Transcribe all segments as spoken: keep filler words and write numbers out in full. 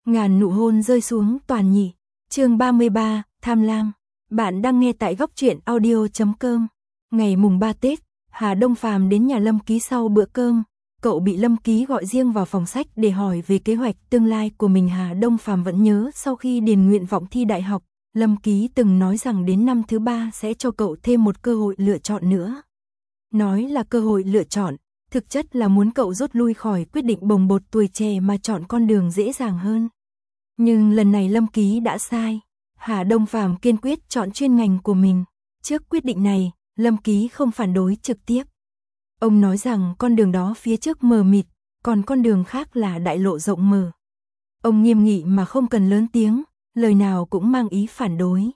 Ngàn nụ hôn rơi xuống toàn nhị. Chương ba mươi ba, tham lam. Bạn đang nghe tại góc truyện audio chấm com. Ngày mùng ba Tết, Hà Đông Phàm đến nhà Lâm Ký sau bữa cơm. Cậu bị Lâm Ký gọi riêng vào phòng sách để hỏi về kế hoạch tương lai của mình. Hà Đông Phàm vẫn nhớ sau khi điền nguyện vọng thi đại học, Lâm Ký từng nói rằng đến năm thứ ba sẽ cho cậu thêm một cơ hội lựa chọn nữa. Nói là cơ hội lựa chọn, thực chất là muốn cậu rút lui khỏi quyết định bồng bột tuổi trẻ mà chọn con đường dễ dàng hơn. Nhưng lần này Lâm Ký đã sai. Hà Đông Phàm kiên quyết chọn chuyên ngành của mình. Trước quyết định này, Lâm Ký không phản đối trực tiếp. Ông nói rằng con đường đó phía trước mờ mịt, còn con đường khác là đại lộ rộng mở. Ông nghiêm nghị mà không cần lớn tiếng, lời nào cũng mang ý phản đối.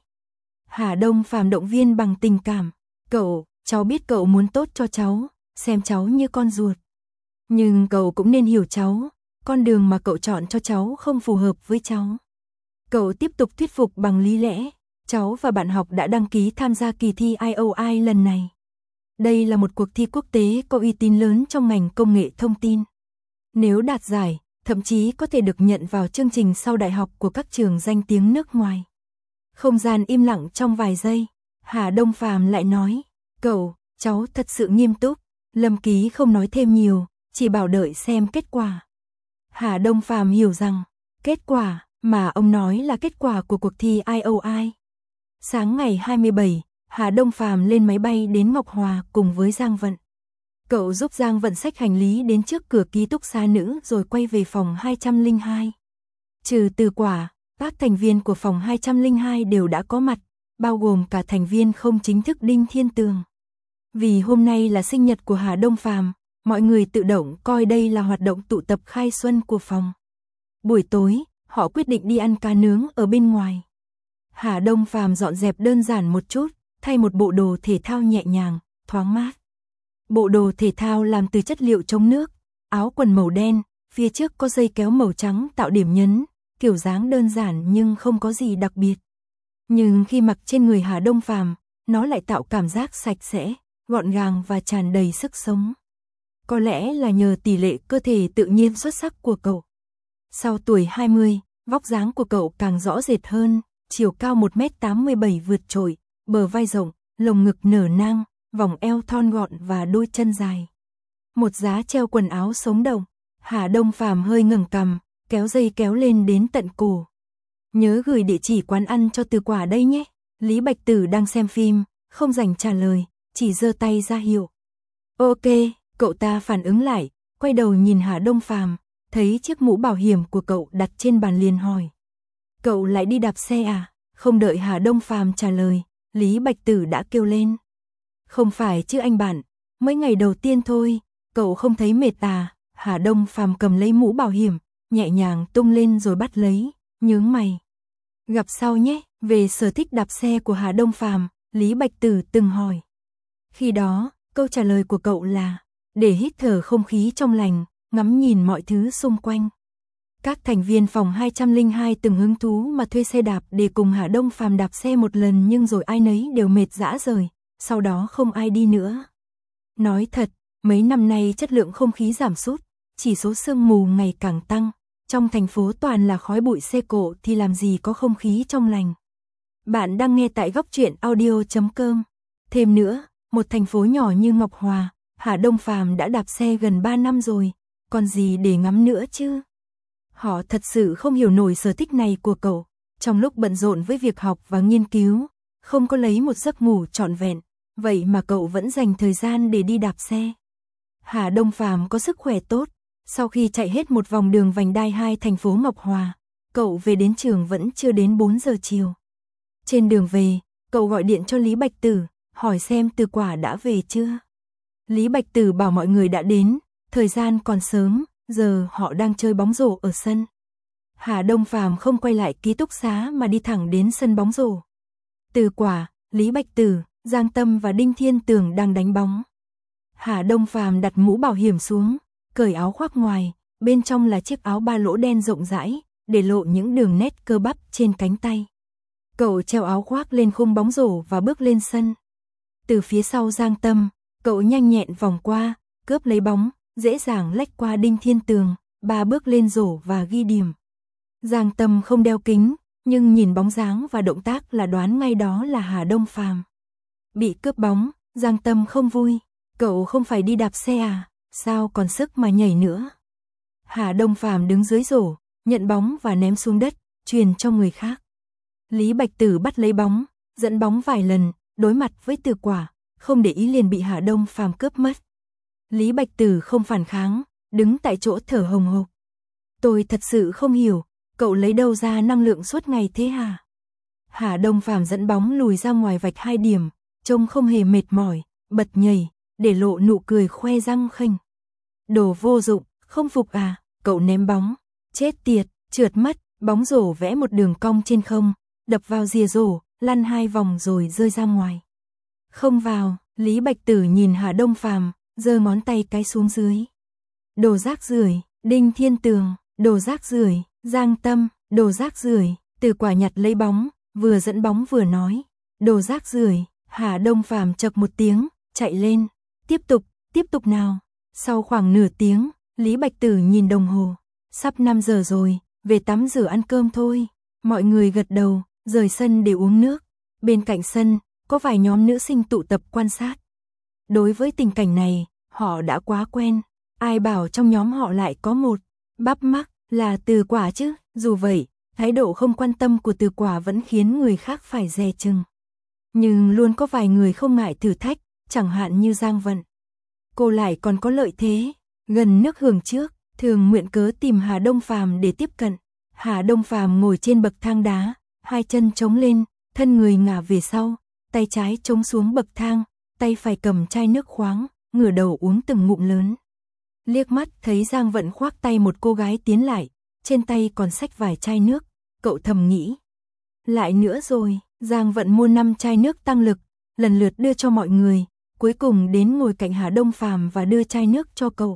Hà Đông Phàm động viên bằng tình cảm. Cậu, cháu biết cậu muốn tốt cho cháu, xem cháu như con ruột. Nhưng cậu cũng nên hiểu cháu, con đường mà cậu chọn cho cháu không phù hợp với cháu. Cậu tiếp tục thuyết phục bằng lý lẽ. Cháu và bạn học đã đăng ký tham gia kỳ thi I O I lần này. Đây là một cuộc thi quốc tế có uy tín lớn trong ngành công nghệ thông tin. Nếu đạt giải, thậm chí có thể được nhận vào chương trình sau đại học của các trường danh tiếng nước ngoài. Không gian im lặng trong vài giây, Hà Đông Phàm lại nói, cậu, cháu thật sự nghiêm túc. Lâm Ký không nói thêm nhiều, chỉ bảo đợi xem kết quả. Hà Đông Phàm hiểu rằng, kết quả mà ông nói là kết quả của cuộc thi I O I. Sáng ngày hai mươi bảy, Hà Đông Phàm lên máy bay đến Ngọc Hòa cùng với Giang Vận. Cậu giúp Giang Vận xách hành lý đến trước cửa ký túc xá nữ rồi quay về phòng hai trăm lẻ hai. Trừ Từ Quả, các thành viên của phòng hai trăm lẻ hai đều đã có mặt, bao gồm cả thành viên không chính thức Đinh Thiên Tường. Vì hôm nay là sinh nhật của Hà Đông Phàm, mọi người tự động coi đây là hoạt động tụ tập khai xuân của phòng. Buổi tối, họ quyết định đi ăn cá nướng ở bên ngoài. Hà Đông Phàm dọn dẹp đơn giản một chút, thay một bộ đồ thể thao nhẹ nhàng, thoáng mát. Bộ đồ thể thao làm từ chất liệu chống nước, áo quần màu đen, phía trước có dây kéo màu trắng tạo điểm nhấn, kiểu dáng đơn giản nhưng không có gì đặc biệt. Nhưng khi mặc trên người Hà Đông Phàm, nó lại tạo cảm giác sạch sẽ, gọn gàng và tràn đầy sức sống. Có lẽ là nhờ tỷ lệ cơ thể tự nhiên xuất sắc của cậu. Sau tuổi hai mươi, vóc dáng của cậu càng rõ rệt hơn, chiều cao một mét tám mươi bảy vượt trội, bờ vai rộng, lồng ngực nở nang, vòng eo thon gọn và đôi chân dài. Một giá treo quần áo sống động, Hà Đông Phàm hơi ngẩng cằm, kéo dây kéo lên đến tận cổ. Nhớ gửi địa chỉ quán ăn cho Từ Quả đây nhé. Lý Bạch Tử đang xem phim, không rảnh trả lời, chỉ giơ tay ra hiệu. Ok, cậu ta phản ứng lại, quay đầu nhìn Hà Đông Phàm, thấy chiếc mũ bảo hiểm của cậu đặt trên bàn liền hỏi. Cậu lại đi đạp xe à? Không đợi Hà Đông Phàm trả lời, Lý Bạch Tử đã kêu lên. Không phải chứ anh bạn, mấy ngày đầu tiên thôi, cậu không thấy mệt à? Hà Đông Phàm cầm lấy mũ bảo hiểm, nhẹ nhàng tung lên rồi bắt lấy, nhướng mày. Gặp sau nhé. Về sở thích đạp xe của Hà Đông Phàm, Lý Bạch Tử từng hỏi. Khi đó, câu trả lời của cậu là, để hít thở không khí trong lành, ngắm nhìn mọi thứ xung quanh. Các thành viên phòng hai trăm lẻ hai từng hứng thú mà thuê xe đạp để cùng Hà Đông Phàm đạp xe một lần nhưng rồi ai nấy đều mệt rã rời, sau đó không ai đi nữa. Nói thật, mấy năm nay chất lượng không khí giảm sút, chỉ số sương mù ngày càng tăng, trong thành phố toàn là khói bụi xe cộ thì làm gì có không khí trong lành. Bạn đang nghe tại góc truyện audio chấm com. Thêm nữa, một thành phố nhỏ như Ngọc Hòa, Hà Đông Phàm đã đạp xe gần ba năm rồi, còn gì để ngắm nữa chứ? Họ thật sự không hiểu nổi sở thích này của cậu. Trong lúc bận rộn với việc học và nghiên cứu, không có lấy một giấc ngủ trọn vẹn, vậy mà cậu vẫn dành thời gian để đi đạp xe. Hà Đông Phàm có sức khỏe tốt, sau khi chạy hết một vòng đường vành đai hai thành phố Ngọc Hòa, cậu về đến trường vẫn chưa đến bốn giờ chiều. Trên đường về, cậu gọi điện cho Lý Bạch Tử, hỏi xem Từ Quả đã về chưa. Lý Bạch Tử bảo mọi người đã đến, thời gian còn sớm, giờ họ đang chơi bóng rổ ở sân. Hà Đông Phàm không quay lại ký túc xá mà đi thẳng đến sân bóng rổ. Từ Quả, Lý Bạch Tử, Giang Tâm và Đinh Thiên Tường đang đánh bóng. Hà Đông Phàm đặt mũ bảo hiểm xuống, cởi áo khoác ngoài, bên trong là chiếc áo ba lỗ đen rộng rãi, để lộ những đường nét cơ bắp trên cánh tay. Cậu treo áo khoác lên khung bóng rổ và bước lên sân. Từ phía sau Giang Tâm, cậu nhanh nhẹn vòng qua, cướp lấy bóng, dễ dàng lách qua Đinh Thiên Tường, ba bước lên rổ và ghi điểm. Giang Tâm không đeo kính, nhưng nhìn bóng dáng và động tác là đoán ngay đó là Hà Đông Phàm. Bị cướp bóng, Giang Tâm không vui, cậu không phải đi đạp xe à, sao còn sức mà nhảy nữa. Hà Đông Phàm đứng dưới rổ, nhận bóng và ném xuống đất, truyền cho người khác. Lý Bạch Tử bắt lấy bóng, dẫn bóng vài lần, đối mặt với Từ Quả, không để ý liền bị Hà Đông Phàm cướp mất. Lý Bạch Tử không phản kháng, đứng tại chỗ thở hồng hộc. Tôi thật sự không hiểu, cậu lấy đâu ra năng lượng suốt ngày thế hả? Hà Đông Phàm dẫn bóng lùi ra ngoài vạch hai điểm, trông không hề mệt mỏi, bật nhảy, để lộ nụ cười khoe răng khênh. Đồ vô dụng, không phục à, cậu ném bóng, chết tiệt, trượt mất, bóng rổ vẽ một đường cong trên không, đập vào rìa rổ, lăn hai vòng rồi rơi ra ngoài. Không vào, Lý Bạch Tử nhìn Hà Đông Phàm, giơ ngón tay cái xuống dưới. Đồ rác rưởi, Đinh Thiên Tường, đồ rác rưởi, Giang Tâm, đồ rác rưởi, Từ Quả nhặt lấy bóng, vừa dẫn bóng vừa nói, đồ rác rưởi. Hà Đông Phàm chậc một tiếng, chạy lên, tiếp tục, tiếp tục nào. Sau khoảng nửa tiếng, Lý Bạch Tử nhìn đồng hồ, sắp năm giờ rồi, về tắm rửa ăn cơm thôi. Mọi người gật đầu, rời sân để uống nước. Bên cạnh sân, có vài nhóm nữ sinh tụ tập quan sát. Đối với tình cảnh này, họ đã quá quen, ai bảo trong nhóm họ lại có một bắp mắc là Từ Quả chứ. Dù vậy, thái độ không quan tâm của Từ Quả vẫn khiến người khác phải dè chừng. Nhưng luôn có vài người không ngại thử thách, chẳng hạn như Giang Vận. Cô lại còn có lợi thế, gần nước hưởng trước, thường mượn cớ tìm Hà Đông Phàm để tiếp cận. Hà Đông Phàm ngồi trên bậc thang đá, hai chân chống lên, thân người ngả về sau, tay trái chống xuống bậc thang, tay phải cầm chai nước khoáng, ngửa đầu uống từng ngụm lớn. Liếc mắt thấy Giang Vận khoác tay một cô gái tiến lại, trên tay còn xách vài chai nước, cậu thầm nghĩ. Lại nữa rồi, Giang Vận mua năm chai nước tăng lực, lần lượt đưa cho mọi người, cuối cùng đến ngồi cạnh Hà Đông Phàm và đưa chai nước cho cậu.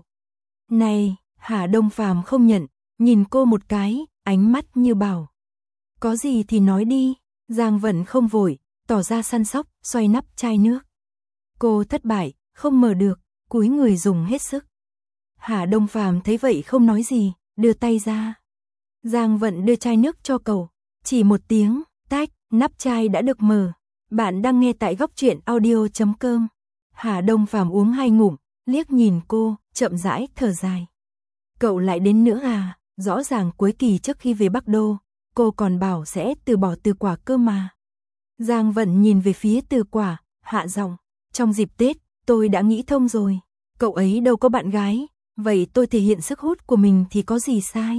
Này, Hà Đông Phàm không nhận, nhìn cô một cái, ánh mắt như bảo. Có gì thì nói đi, Giang Vận không vội, tỏ ra săn sóc, xoay nắp chai nước. Cô thất bại, không mở được, cúi người dùng hết sức. Hà Đông Phàm thấy vậy không nói gì, đưa tay ra. Giang Vận đưa chai nước cho cậu, chỉ một tiếng, tách, nắp chai đã được mở. Bạn đang nghe tại góc truyện audio chấm com. Hà Đông Phàm uống hai ngụm, liếc nhìn cô, chậm rãi thở dài. Cậu lại đến nữa à, rõ ràng cuối kỳ trước khi về Bắc Đô, cô còn bảo sẽ từ bỏ Từ Quả cơ mà. Giang Vận nhìn về phía Từ Quả, hạ giọng, trong dịp Tết, tôi đã nghĩ thông rồi, cậu ấy đâu có bạn gái, vậy tôi thể hiện sức hút của mình thì có gì sai.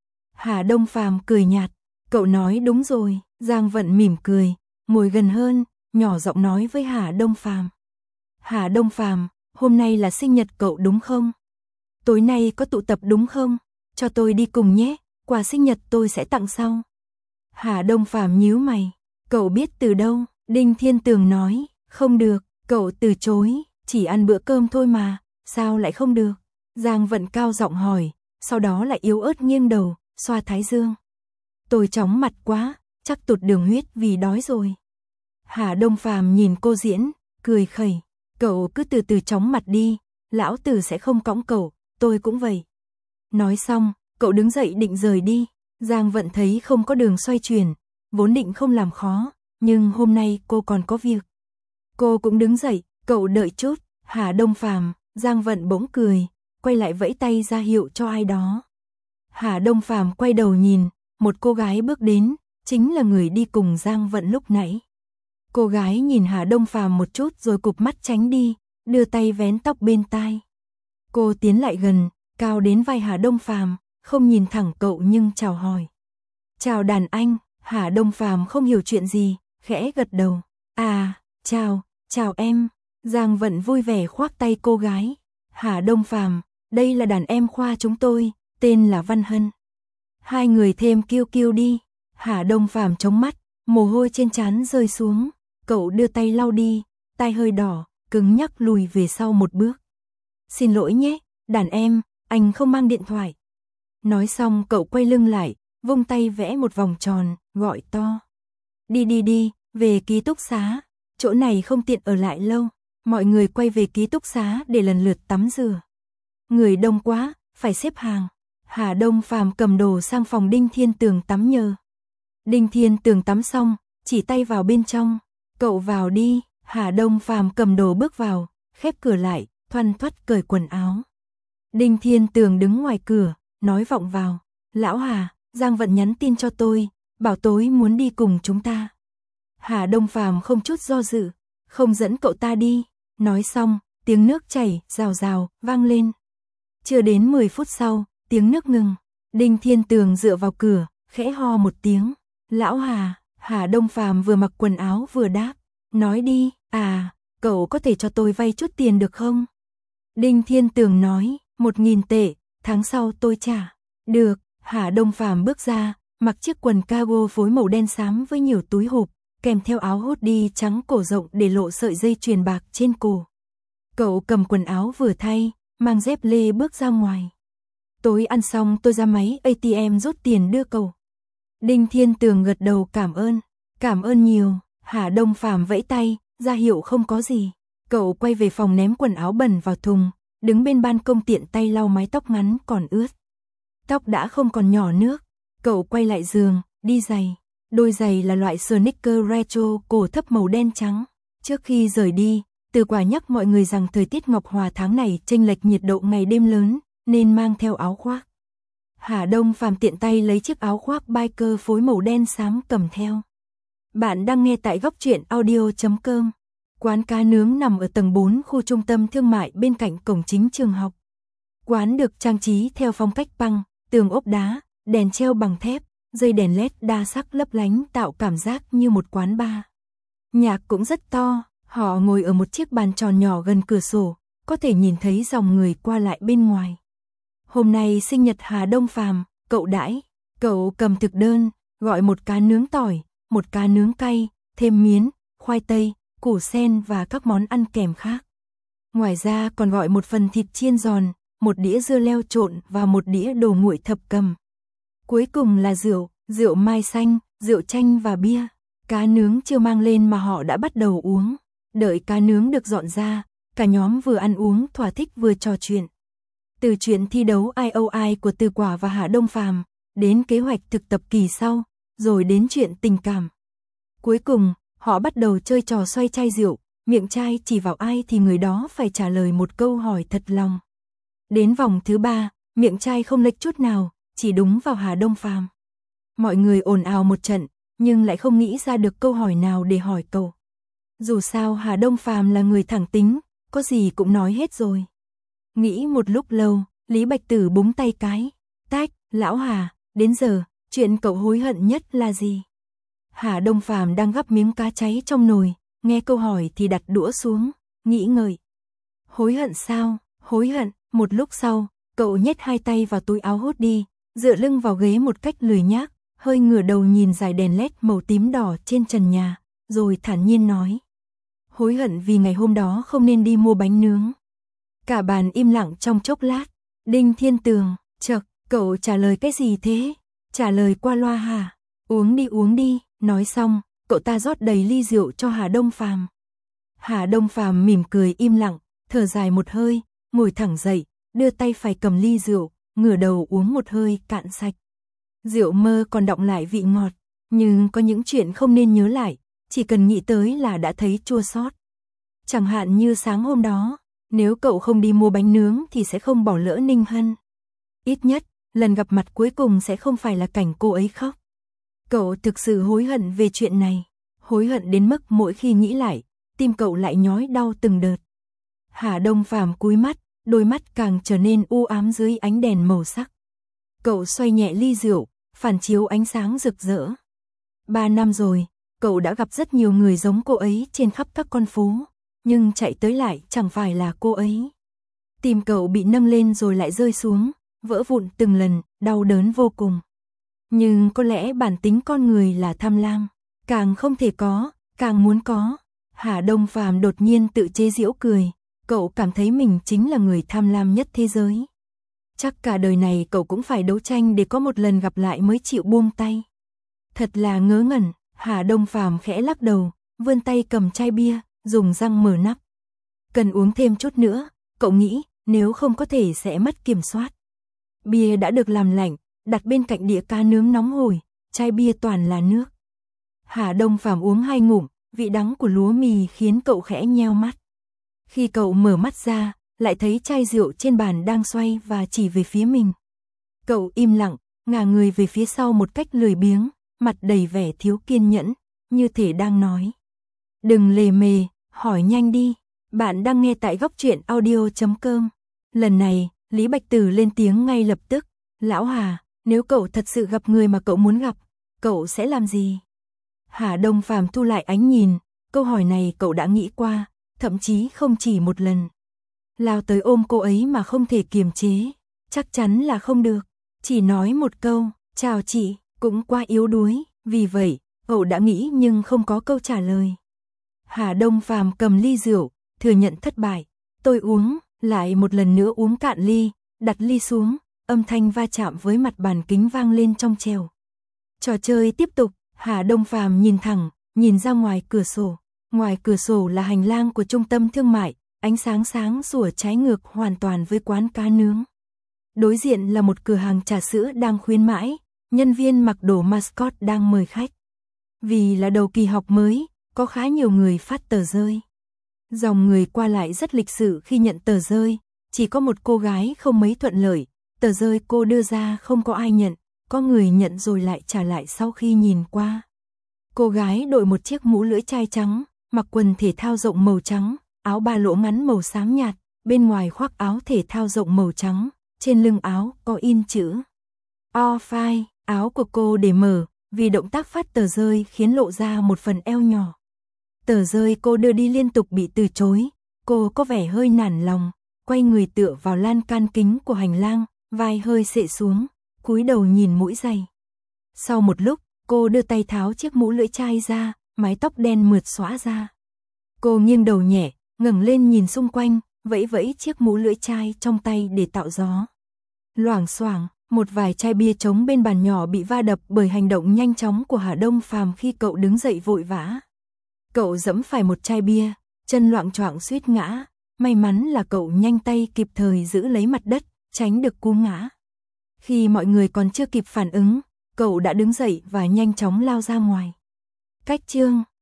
Hà Đông Phàm cười nhạt, cậu nói đúng rồi. Giang Vận mỉm cười, ngồi gần hơn, nhỏ giọng nói với Hà Đông Phàm. Hà Đông Phàm, hôm nay là sinh nhật cậu đúng không? Tối nay có tụ tập đúng không? Cho tôi đi cùng nhé, quà sinh nhật tôi sẽ tặng sau. Hà Đông Phàm nhíu mày, cậu biết từ đâu? Đinh Thiên Tường nói, không được, cậu từ chối, chỉ ăn bữa cơm thôi mà, sao lại không được? Giang Vận cao giọng hỏi, sau đó lại yếu ớt nghiêng đầu, xoa thái dương. Tôi chóng mặt quá, chắc tụt đường huyết vì đói rồi. Hà Đông Phàm nhìn cô diễn, cười khẩy, cậu cứ từ từ chóng mặt đi, lão tử sẽ không cõng cậu, tôi cũng vậy. Nói xong, cậu đứng dậy định rời đi, Giang Vận thấy không có đường xoay chuyển, vốn định không làm khó, nhưng hôm nay cô còn có việc. Cô cũng đứng dậy, cậu đợi chút. Hà Đông Phàm, Giang Vận bỗng cười, quay lại vẫy tay ra hiệu cho ai đó. Hà Đông Phàm quay đầu nhìn, một cô gái bước đến, chính là người đi cùng Giang Vận lúc nãy. Cô gái nhìn Hà Đông Phàm một chút rồi cụp mắt tránh đi, đưa tay vén tóc bên tai. Cô tiến lại gần, cao đến vai Hà Đông Phàm, không nhìn thẳng cậu nhưng chào hỏi. Chào đàn anh. Hà Đông Phàm không hiểu chuyện gì, khẽ gật đầu. À, chào, chào em. Giang Vận vui vẻ khoác tay cô gái. Hà Đông Phàm, đây là đàn em khoa chúng tôi, tên là Văn Hân. Hai người thêm kiêu kiêu đi. Hà Đông Phàm chống mắt, mồ hôi trên trán rơi xuống, cậu đưa tay lau đi, tai hơi đỏ, cứng nhắc lùi về sau một bước. Xin lỗi nhé, đàn em, anh không mang điện thoại. Nói xong cậu quay lưng lại, vung tay vẽ một vòng tròn, gọi to. Đi đi đi, về ký túc xá, chỗ này không tiện ở lại lâu. Mọi người quay về ký túc xá để lần lượt tắm rửa. Người đông quá, phải xếp hàng. Hà Đông Phàm cầm đồ sang phòng Đinh Thiên Tường tắm nhờ. Đinh Thiên Tường tắm xong, chỉ tay vào bên trong, cậu vào đi. Hà Đông Phàm cầm đồ bước vào, khép cửa lại, thoăn thoắt cởi quần áo. Đinh Thiên Tường đứng ngoài cửa, nói vọng vào, lão Hà, Giang Vận nhắn tin cho tôi, bảo tối muốn đi cùng chúng ta. Hà Đông Phàm không chút do dự, không dẫn cậu ta đi, nói xong, tiếng nước chảy, rào rào, vang lên. Chưa đến mười phút sau, tiếng nước ngừng, Đinh Thiên Tường dựa vào cửa, khẽ ho một tiếng, lão Hà. Hà Đông Phàm vừa mặc quần áo vừa đáp, nói đi, à, cậu có thể cho tôi vay chút tiền được không? Đinh Thiên Tường nói, một nghìn tệ, tháng sau tôi trả. Được. Hà Đông Phàm bước ra, mặc chiếc quần cargo phối màu đen xám với nhiều túi hộp, kèm theo áo hoodie trắng cổ rộng để lộ sợi dây chuyền bạc trên cổ. Cậu cầm quần áo vừa thay, mang dép lê bước ra ngoài. Tối ăn xong tôi ra máy a tê em rút tiền đưa cậu. Đinh Thiên Tường gật đầu cảm ơn, cảm ơn nhiều. Hà Đông Phàm vẫy tay, ra hiệu không có gì. Cậu quay về phòng ném quần áo bẩn vào thùng, đứng bên ban công tiện tay lau mái tóc ngắn còn ướt. Tóc đã không còn nhỏ nước, cậu quay lại giường, đi giày. Đôi giày là loại sneaker retro cổ thấp màu đen trắng. Trước khi rời đi, Từ Quả nhắc mọi người rằng thời tiết Ngọc Hòa tháng này chênh lệch nhiệt độ ngày đêm lớn, nên mang theo áo khoác. Hà Đông Phàm tiện tay lấy chiếc áo khoác biker phối màu đen xám cầm theo. Bạn đang nghe tại góc truyện audio chấm com. Quán cá nướng nằm ở tầng bốn khu trung tâm thương mại bên cạnh cổng chính trường học. Quán được trang trí theo phong cách punk, tường ốp đá, đèn treo bằng thép, dây đèn led đa sắc lấp lánh tạo cảm giác như một quán bar. Nhạc cũng rất to, họ ngồi ở một chiếc bàn tròn nhỏ gần cửa sổ, có thể nhìn thấy dòng người qua lại bên ngoài. Hôm nay sinh nhật Hà Đông Phàm, cậu đãi, cậu cầm thực đơn, gọi một cá nướng tỏi, một cá nướng cay, thêm miến, khoai tây, củ sen và các món ăn kèm khác. Ngoài ra còn gọi một phần thịt chiên giòn, một đĩa dưa leo trộn và một đĩa đồ nguội thập cẩm. Cuối cùng là rượu, rượu mai xanh, rượu chanh và bia. Cá nướng chưa mang lên mà họ đã bắt đầu uống. Đợi cá nướng được dọn ra, cả nhóm vừa ăn uống thỏa thích vừa trò chuyện. Từ chuyện thi đấu i o i của Từ Quả và Hà Đông Phàm, đến kế hoạch thực tập kỳ sau, rồi đến chuyện tình cảm. Cuối cùng, họ bắt đầu chơi trò xoay chai rượu, miệng chai chỉ vào ai thì người đó phải trả lời một câu hỏi thật lòng. Đến vòng thứ ba, miệng chai không lệch chút nào, chỉ đúng vào Hà Đông Phàm. Mọi người ồn ào một trận, nhưng lại không nghĩ ra được câu hỏi nào để hỏi cậu. Dù sao Hà Đông Phàm là người thẳng tính, có gì cũng nói hết rồi. Nghĩ một lúc lâu, Lý Bạch Tử búng tay cái. Tách, lão Hà, đến giờ, chuyện cậu hối hận nhất là gì? Hà Đông Phàm đang gắp miếng cá cháy trong nồi, nghe câu hỏi thì đặt đũa xuống, nghĩ ngợi. Hối hận sao? Hối hận. Một lúc sau, cậu nhét hai tay vào túi áo hoodie, dựa lưng vào ghế một cách lười nhác, hơi ngửa đầu nhìn dải đèn led màu tím đỏ trên trần nhà, rồi thản nhiên nói. Hối hận vì ngày hôm đó không nên đi mua bánh nướng. Cả bàn im lặng trong chốc lát. Đinh Thiên Tường, chậc, cậu trả lời cái gì thế? Trả lời qua loa hả? Uống đi uống đi. Nói xong, cậu ta rót đầy ly rượu cho Hà Đông Phàm. Hà Đông Phàm mỉm cười im lặng, thở dài một hơi, ngồi thẳng dậy, đưa tay phải cầm ly rượu, ngửa đầu uống một hơi cạn sạch. Rượu mơ còn đọng lại vị ngọt, nhưng có những chuyện không nên nhớ lại, chỉ cần nghĩ tới là đã thấy chua xót. Chẳng hạn như sáng hôm đó, nếu cậu không đi mua bánh nướng thì sẽ không bỏ lỡ Ninh Hân. Ít nhất, lần gặp mặt cuối cùng sẽ không phải là cảnh cô ấy khóc. Cậu thực sự hối hận về chuyện này, hối hận đến mức mỗi khi nghĩ lại, tim cậu lại nhói đau từng đợt. Hà Đông Phàm cúi mắt, đôi mắt càng trở nên u ám dưới ánh đèn màu sắc. Cậu xoay nhẹ ly rượu, phản chiếu ánh sáng rực rỡ. Ba năm rồi, cậu đã gặp rất nhiều người giống cô ấy trên khắp các con phố, nhưng chạy tới lại chẳng phải là cô ấy. Tim cậu bị nâng lên rồi lại rơi xuống, vỡ vụn từng lần, đau đớn vô cùng. Nhưng có lẽ bản tính con người là tham lam, càng không thể có, càng muốn có. Hà Đông Phàm đột nhiên tự chế giễu cười, cậu cảm thấy mình chính là người tham lam nhất thế giới. Chắc cả đời này cậu cũng phải đấu tranh để có một lần gặp lại mới chịu buông tay. Thật là ngớ ngẩn. Hà Đông Phàm khẽ lắc đầu, vươn tay cầm chai bia, dùng răng mở nắp. Cần uống thêm chút nữa, cậu nghĩ, nếu không có thể sẽ mất kiểm soát. Bia đã được làm lạnh, đặt bên cạnh đĩa cá nướng nóng hổi, chai bia toàn là nước. Hà Đông Phàm uống hai ngụm, vị đắng của lúa mì khiến cậu khẽ nheo mắt. Khi cậu mở mắt ra, lại thấy chai rượu trên bàn đang xoay và chỉ về phía mình. Cậu im lặng, ngả người về phía sau một cách lười biếng, mặt đầy vẻ thiếu kiên nhẫn, như thể đang nói: đừng lề mề, hỏi nhanh đi. Bạn đang nghe tại góc truyện audio chấm com. Lần này, Lý Bạch Tử lên tiếng ngay lập tức: lão Hà, nếu cậu thật sự gặp người mà cậu muốn gặp, cậu sẽ làm gì? Hà Đông Phàm thu lại ánh nhìn, câu hỏi này cậu đã nghĩ qua, thậm chí không chỉ một lần. Lao tới ôm cô ấy mà không thể kiềm chế, chắc chắn là không được. Chỉ nói một câu, chào chị, cũng quá yếu đuối, vì vậy, cậu đã nghĩ nhưng không có câu trả lời. Hà Đông Phàm cầm ly rượu, thừa nhận thất bại. Tôi uống, lại một lần nữa uống cạn ly, đặt ly xuống, âm thanh va chạm với mặt bàn kính vang lên trong trẻo. Trò chơi tiếp tục, Hà Đông Phàm nhìn thẳng, nhìn ra ngoài cửa sổ. Ngoài cửa sổ là hành lang của trung tâm thương mại, ánh sáng sáng sủa trái ngược hoàn toàn với quán cá nướng. Đối diện là một cửa hàng trà sữa đang khuyến mãi, nhân viên mặc đồ mascot đang mời khách. Vì là đầu kỳ học mới, có khá nhiều người phát tờ rơi. Dòng người qua lại rất lịch sự khi nhận tờ rơi, chỉ có một cô gái không mấy thuận lợi, tờ rơi cô đưa ra không có ai nhận, có người nhận rồi lại trả lại sau khi nhìn qua. Cô gái đội một chiếc mũ lưỡi chai trắng, mặc quần thể thao rộng màu trắng, áo ba lỗ ngắn màu xám nhạt, bên ngoài khoác áo thể thao rộng màu trắng, trên lưng áo có in chữ O F I, áo của cô để mở, vì động tác phát tờ rơi khiến lộ ra một phần eo nhỏ. Tờ rơi cô đưa đi liên tục bị từ chối, cô có vẻ hơi nản lòng, quay người tựa vào lan can kính của hành lang, vai hơi xệ xuống, cúi đầu nhìn mũi giày. Sau một lúc, cô đưa tay tháo chiếc mũ lưỡi chai ra, mái tóc đen mượt xõa ra. Cô nghiêng đầu nhẹ, ngẩng lên nhìn xung quanh, vẫy vẫy chiếc mũ lưỡi chai trong tay để tạo gió. Loảng xoảng, một vài chai bia trống bên bàn nhỏ bị va đập bởi hành động nhanh chóng của Hà Đông Phàm khi cậu đứng dậy vội vã. Cậu giẫm phải một chai bia, chân loạng choạng suýt ngã, may mắn là cậu nhanh tay kịp thời giữ lấy mặt đất, tránh được cú ngã. Khi mọi người còn chưa kịp phản ứng, cậu đã đứng dậy và nhanh chóng lao ra ngoài. Cách chương